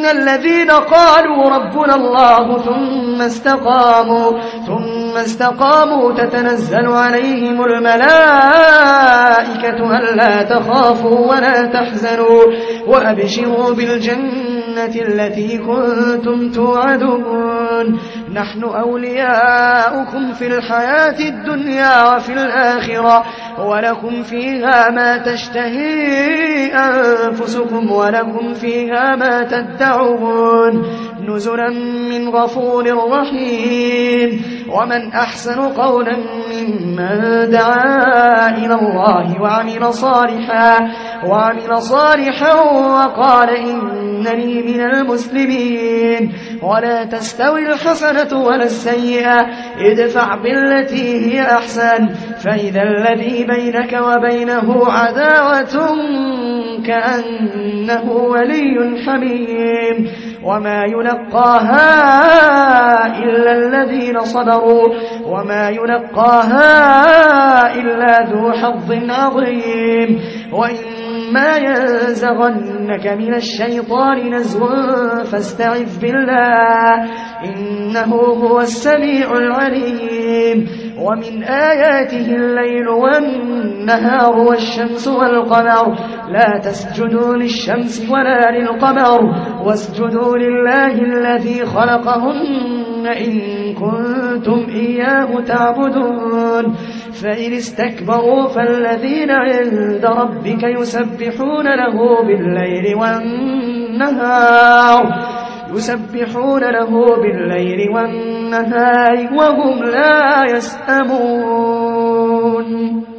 إن الذين قالوا ربنا الله ثم استقاموا تتنزل عليهم الملائكة ألا تخافوا ولا تحزنوا وأبشروا بالجنة التي كنتم توعدون نحن أولياؤكم في الحياة الدنيا وفي الآخرة ولكم فيها ما تشتهي أنفسكم ولكم فيها ما تدعون نزلا من غفور رحيم ومن أحسن قولا ممن دعا إلى الله وعمل صالحا وقال إنني من المسلمين ولا تستوي الحسنة ولا السيئة ادفع بالتي هي أحسن فإذا الذي بينك وبينه عداوة كأنه ولي حميم وما يلقاها إلا الذين صبروا وما يلقاها إلا ذو حظ عظيم وإما ينزغنك من الشيطان نزغ فاستعذ بالله إنه هو السميع العليم ومن آياته الليل والنهار والشمس والقمر لا تسجدوا للشمس ولا للقمر واسجدوا لله الذي خلقهن إن كنتم إياه تعبدون فإن استكبروا فالذين عند ربك يسبحون له بالليل والنهار وهم لا يسأمون